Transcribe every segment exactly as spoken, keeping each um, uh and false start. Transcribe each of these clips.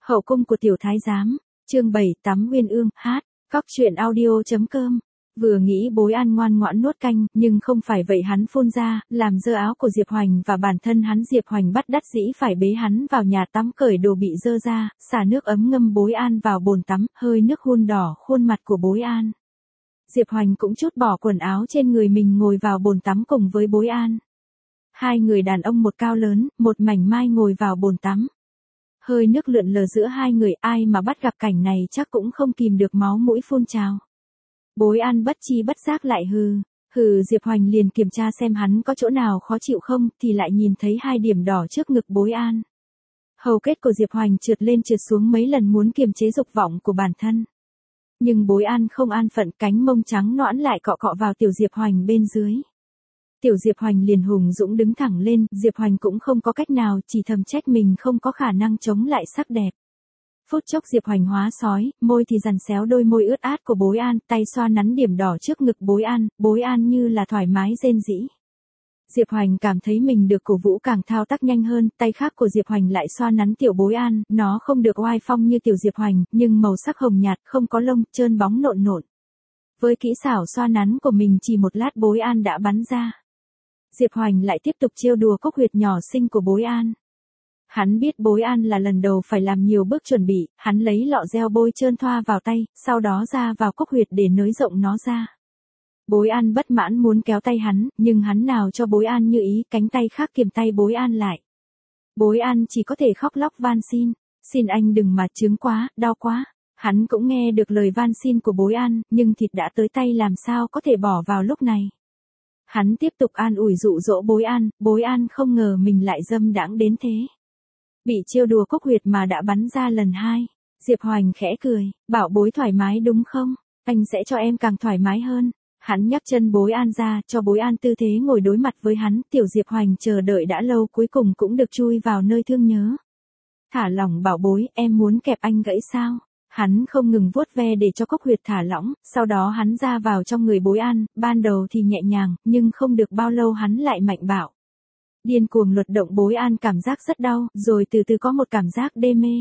Hậu cung của tiểu thái giám, chương bảy tắm uyên ương, hát, cóc truyện audio.com. Vừa nghĩ Bối An ngoan ngoãn nuốt canh, nhưng không phải vậy hắn phun ra, làm dơ áo của Diệp Hoành và bản thân hắn Diệp Hoành bắt đắt dĩ phải bế hắn vào nhà tắm cởi đồ bị dơ ra, xả nước ấm ngâm Bối An vào bồn tắm, hơi nước hun đỏ khuôn mặt của Bối An. Diệp Hoành cũng trút bỏ quần áo trên người mình ngồi vào bồn tắm cùng với Bối An. Hai người đàn ông một cao lớn, một mảnh mai ngồi vào bồn tắm. Hơi nước lượn lờ giữa hai người, ai mà bắt gặp cảnh này chắc cũng không kìm được máu mũi phun trào. Bối An bất chi bất giác lại hừ, hừ Diệp Hoành liền kiểm tra xem hắn có chỗ nào khó chịu không, thì lại nhìn thấy hai điểm đỏ trước ngực Bối An. Hầu kết của Diệp Hoành trượt lên trượt xuống mấy lần muốn kiềm chế dục vọng của bản thân. Nhưng Bối An không an phận, cánh mông trắng nõn lại cọ cọ vào tiểu Diệp Hoành bên dưới. Tiểu Diệp Hoành liền hùng dũng đứng thẳng lên, Diệp Hoành cũng không có cách nào, chỉ thầm trách mình không có khả năng chống lại sắc đẹp. Phút chốc Diệp Hoành hóa sói, môi thì dằn xéo đôi môi ướt át của Bối An, tay xoa nắn điểm đỏ trước ngực Bối An, Bối An như là thoải mái rên rỉ. Diệp Hoành cảm thấy mình được cổ vũ càng thao tác nhanh hơn, tay khác của Diệp Hoành lại xoa nắn tiểu Bối An, nó không được oai phong như tiểu Diệp Hoành, nhưng màu sắc hồng nhạt, không có lông, trơn bóng nộn nộn. Với kỹ xảo xoa nắn của mình chỉ một lát Bối An đã bắn ra. Diệp Hoành lại tiếp tục trêu đùa cốc huyệt nhỏ xinh của Bối An. Hắn biết Bối An là lần đầu phải làm nhiều bước chuẩn bị, hắn lấy lọ gel bôi trơn thoa vào tay, sau đó ra vào cốc huyệt để nới rộng nó ra. Bối An bất mãn muốn kéo tay hắn, nhưng hắn nào cho Bối An như ý, cánh tay khác kiềm tay Bối An lại. Bối An chỉ có thể khóc lóc van xin, xin anh đừng mà chướng quá, đau quá. Hắn cũng nghe được lời van xin của Bối An, nhưng thịt đã tới tay làm sao có thể bỏ vào lúc này. Hắn tiếp tục an ủi dụ dỗ Bối An, Bối An không ngờ mình lại dâm đãng đến thế. Bị trêu đùa cốc huyệt mà đã bắn ra lần hai. Diệp Hoành khẽ cười, bảo Bối thoải mái đúng không? Anh sẽ cho em càng thoải mái hơn. Hắn nhấc chân Bối An ra, cho Bối An tư thế ngồi đối mặt với hắn, tiểu Diệp Hoành chờ đợi đã lâu cuối cùng cũng được chui vào nơi thương nhớ. Thả lỏng bảo Bối, em muốn kẹp anh gãy sao? Hắn không ngừng vuốt ve để cho cốc huyệt thả lỏng, sau đó hắn ra vào trong người Bối An, ban đầu thì nhẹ nhàng, nhưng không được bao lâu hắn lại mạnh bạo. Điên cuồng luật động Bối An cảm giác rất đau, rồi từ từ có một cảm giác đê mê.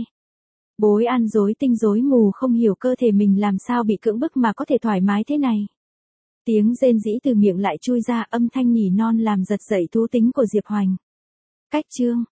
Bối An rối tinh rối mù không hiểu cơ thể mình làm sao bị cưỡng bức mà có thể thoải mái thế này. Tiếng rên rỉ từ miệng lại chui ra, âm thanh nhỉ non làm giật dậy thú tính của Diệp Hoành. Cách chương